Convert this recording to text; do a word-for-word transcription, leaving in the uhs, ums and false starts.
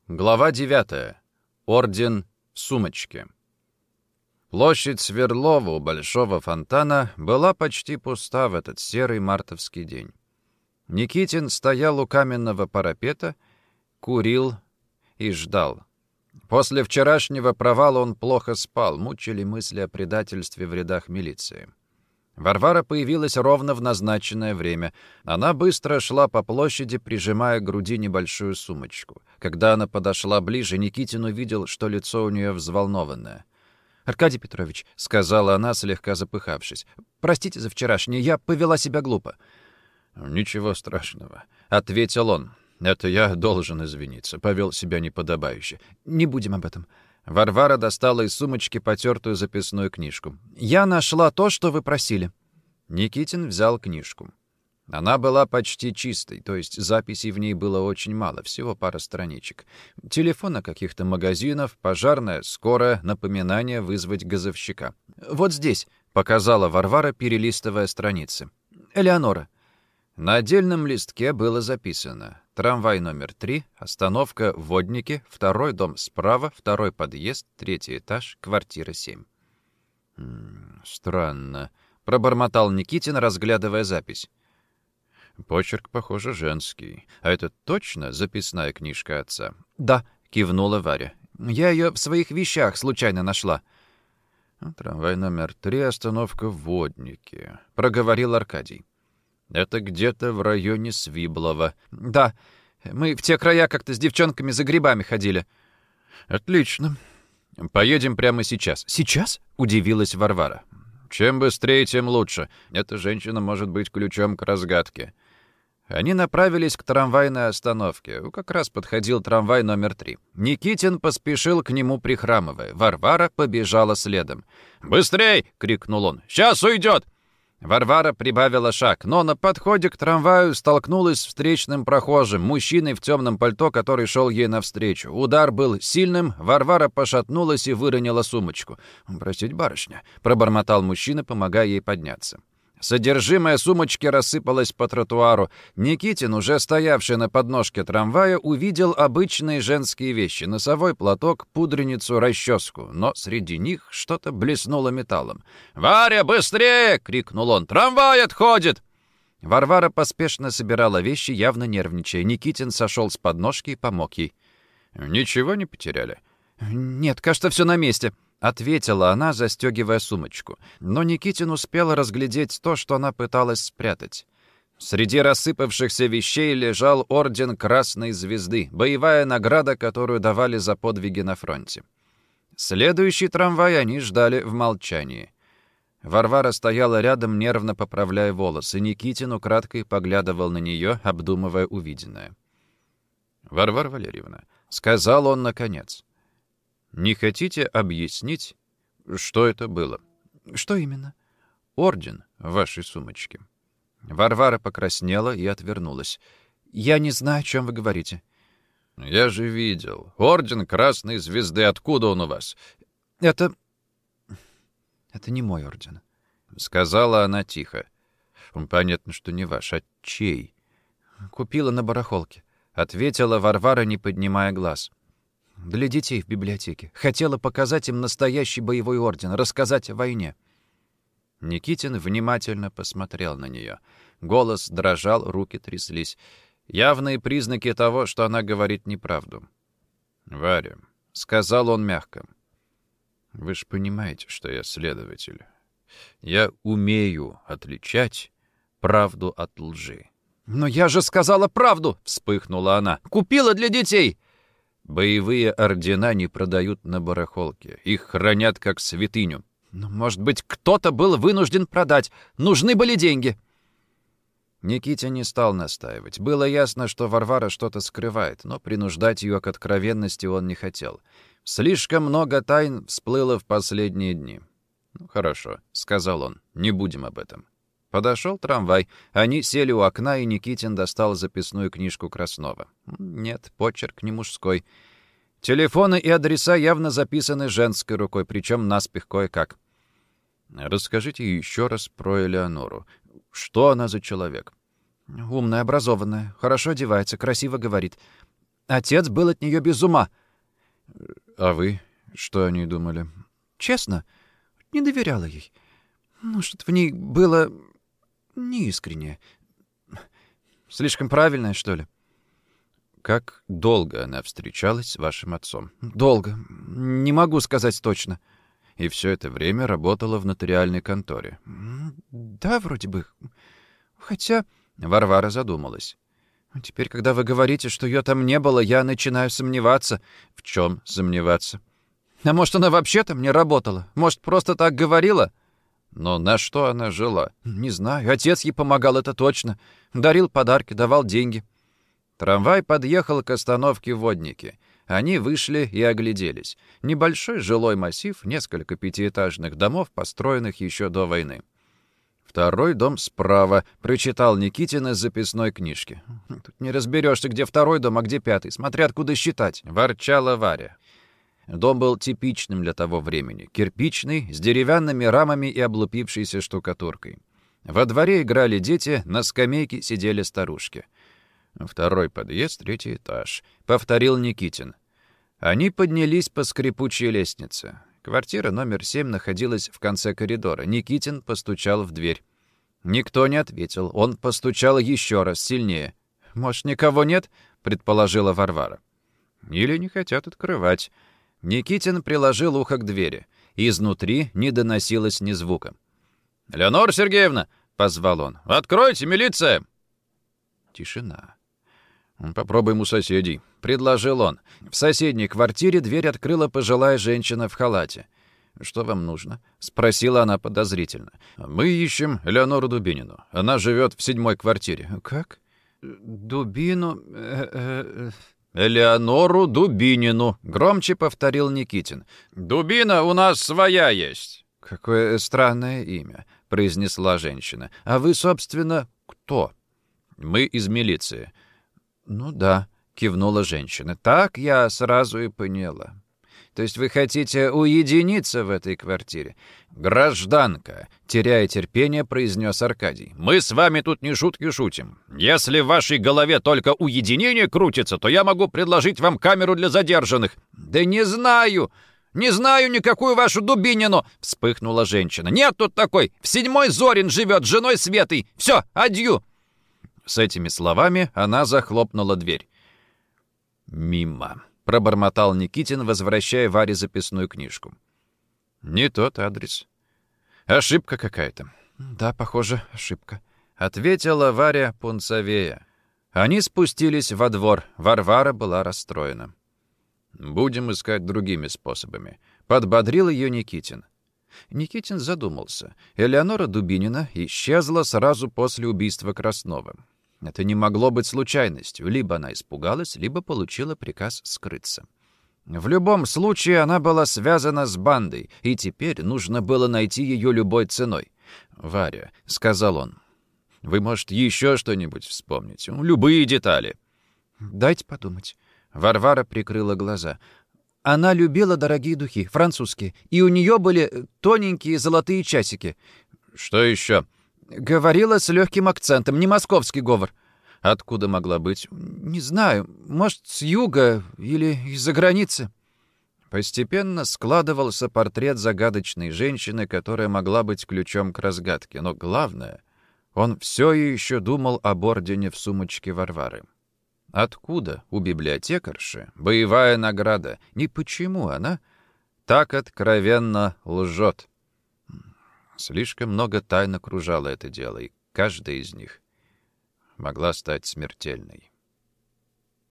Глава девятая. Орден в сумочке. Площадь Сверлова у Большого фонтана была почти пуста в этот серый мартовский день. Никитин стоял у каменного парапета, курил и ждал. После вчерашнего провала он плохо спал, мучили мысли о предательстве в рядах милиции. Варвара появилась ровно в назначенное время. Она быстро шла по площади, прижимая к груди небольшую сумочку. Когда она подошла ближе, Никитин увидел, что лицо у нее взволнованное. «Аркадий Петрович», — сказала она, слегка запыхавшись, — «простите за вчерашнее, я повела себя глупо». «Ничего страшного», — ответил он. «Это я должен извиниться, повел себя неподобающе». «Не будем об этом». Варвара достала из сумочки потертую записную книжку. «Я нашла то, что вы просили». Никитин взял книжку. Она была почти чистой, то есть записей в ней было очень мало, всего пара страничек. Телефоны каких-то магазинов, пожарная, скорая, напоминание вызвать газовщика. «Вот здесь», — показала Варвара, перелистывая страницы. «Элеонора». На отдельном листке было записано: трамвай номер три, остановка Водники, второй дом справа, второй подъезд, третий этаж, квартира семь. М-м, странно, пробормотал Никитин, разглядывая запись. Почерк, похоже, женский. А это точно записная книжка отца? Да, кивнула Варя. Я ее в своих вещах случайно нашла. Трамвай номер три, остановка Водники, проговорил Аркадий. Это где-то в районе Свиблова. Да, мы в те края как-то с девчонками за грибами ходили. Отлично. Поедем прямо сейчас. Сейчас? Удивилась Варвара. Чем быстрее, тем лучше. Эта женщина может быть ключом к разгадке. Они направились к трамвайной остановке. Как раз подходил трамвай номер три. Никитин поспешил к нему, прихрамывая. Варвара побежала следом. «Быстрей!» — крикнул он. «Сейчас уйдет!» Варвара прибавила шаг, но на подходе к трамваю столкнулась с встречным прохожим, мужчиной в темном пальто, который шел ей навстречу. Удар был сильным, Варвара пошатнулась и выронила сумочку. «Простите, барышня», — пробормотал мужчина, помогая ей подняться. Содержимое сумочки рассыпалось по тротуару. Никитин, уже стоявший на подножке трамвая, увидел обычные женские вещи — носовой платок, пудреницу, расческу. Но среди них что-то блеснуло металлом. «Варя, быстрее!» — крикнул он. «Трамвай отходит!» Варвара поспешно собирала вещи, явно нервничая. Никитин сошел с подножки и помог ей. «Ничего не потеряли?» «Нет, кажется, все на месте», — ответила она, застегивая сумочку. Но Никитин успел разглядеть то, что она пыталась спрятать. Среди рассыпавшихся вещей лежал орден Красной Звезды, боевая награда, которую давали за подвиги на фронте. Следующий трамвай они ждали в молчании. Варвара стояла рядом, нервно поправляя волосы. Никитин украдкой поглядывал на нее, обдумывая увиденное. «Варвара Валерьевна», — сказал он наконец, — «не хотите объяснить, что это было?» «Что именно?» «Орден в вашей сумочке». Варвара покраснела и отвернулась. «Я не знаю, о чем вы говорите». «Я же видел. Орден Красной Звезды. Откуда он у вас?» «Это... это не мой орден», — сказала она тихо. «Понятно, что не ваш. А чей?» «Купила на барахолке», — ответила Варвара, не поднимая глаз. «Для детей в библиотеке. Хотела показать им настоящий боевой орден, рассказать о войне». Никитин внимательно посмотрел на нее. Голос дрожал, руки тряслись. Явные признаки того, что она говорит неправду. «Варя», — сказал он мягко, — «вы же понимаете, что я следователь. Я умею отличать правду от лжи». «Но я же сказала правду!» — вспыхнула она. «Купила для детей!» «Боевые ордена не продают на барахолке. Их хранят как святыню». «Но, может быть, кто-то был вынужден продать. Нужны были деньги». Никитин не стал настаивать. Было ясно, что Варвара что-то скрывает, но принуждать ее к откровенности он не хотел. Слишком много тайн всплыло в последние дни. «Ну, хорошо», — сказал он, — «не будем об этом». Подошел трамвай. Они сели у окна, и Никитин достал записную книжку Краснова. Нет, почерк не мужской. Телефоны и адреса явно записаны женской рукой, причем наспех кое-как. «Расскажите еще раз про Элеонору. Что она за человек?» «Умная, образованная, хорошо одевается, красиво говорит. Отец был от нее без ума. А вы что о ней думали? Честно, не доверяла ей. Ну, что-то в ней было неискреннее. Слишком правильное, что ли? Как долго она встречалась с вашим отцом? Долго. Не могу сказать точно. И все это время работала в нотариальной конторе? Да, вроде бы. Хотя... Варвара задумалась. Теперь, когда вы говорите, что ее там не было, я начинаю сомневаться. В чем сомневаться? А может, она вообще там не работала? Может, просто так говорила? Но на что она жила? Не знаю. Отец ей помогал, это точно. Дарил подарки, давал деньги. Трамвай подъехал к остановке Водники. Они вышли и огляделись. Небольшой жилой массив, несколько пятиэтажных домов, построенных еще до войны. «Второй дом справа», — прочитал Никитин из записной книжки. «Тут не разберешься, где второй дом, а где пятый, смотря откуда считать», — ворчала Варя. Дом был типичным для того времени. Кирпичный, с деревянными рамами и облупившейся штукатуркой. Во дворе играли дети, на скамейке сидели старушки. «Второй подъезд, третий этаж», — повторил Никитин. Они поднялись по скрипучей лестнице. Квартира номер семь находилась в конце коридора. Никитин постучал в дверь. Никто не ответил. Он постучал еще раз, сильнее. «Может, никого нет?» — предположила Варвара. «Или не хотят открывать». Никитин приложил ухо к двери. Изнутри не доносилось ни звука. «Леонора Сергеевна!» — позвал он. «Откройте, милиция!» Тишина. «Попробуем у соседей», — предложил он. В соседней квартире дверь открыла пожилая женщина в халате. «Что вам нужно?» — спросила она подозрительно. «Мы ищем Леонору Дубинину. Она живет в седьмой квартире». «Как? Дубину...» «Элеонору Дубинину», — громче повторил Никитин. «Дубина у нас своя есть». «Какое странное имя», — произнесла женщина. «А вы, собственно, кто?» «Мы из милиции». «Ну да», — кивнула женщина. «Так я сразу и поняла. То есть вы хотите уединиться в этой квартире?» «Гражданка», — теряя терпение, произнес Аркадий. «Мы с вами тут не шутки шутим. Если в вашей голове только уединение крутится, то я могу предложить вам камеру для задержанных». «Да не знаю! Не знаю никакую вашу Дубинину!» — вспыхнула женщина. «Нет тут такой! В седьмой Зорин живет с женой Светой! Все, адью!» С этими словами она захлопнула дверь. «Мимо», — пробормотал Никитин, возвращая Варе записную книжку. «Не тот адрес. Ошибка какая-то». «Да, похоже, ошибка», — ответила Варя пунцовея. Они спустились во двор. Варвара была расстроена. «Будем искать другими способами», — подбодрил ее Никитин. Никитин задумался. Элеонора Дубинина исчезла сразу после убийства Краснова. Это не могло быть случайностью. Либо она испугалась, либо получила приказ скрыться. В любом случае, она была связана с бандой, и теперь нужно было найти ее любой ценой. «Варя», — сказал он, — «вы, может, еще что-нибудь вспомните? Любые детали». «Дайте подумать». Варвара прикрыла глаза. «Она любила дорогие духи, французские, и у нее были тоненькие золотые часики». «Что еще?» «Говорила с легким акцентом, не московский говор». «Откуда могла быть?» «Не знаю. Может, с юга или из-за границы». Постепенно складывался портрет загадочной женщины, которая могла быть ключом к разгадке. Но главное, он все еще думал об ордене в сумочке Варвары. Откуда у библиотекарши боевая награда? И почему она так откровенно лжет? Слишком много тайн окружало это дело, и каждая из них могла стать смертельной.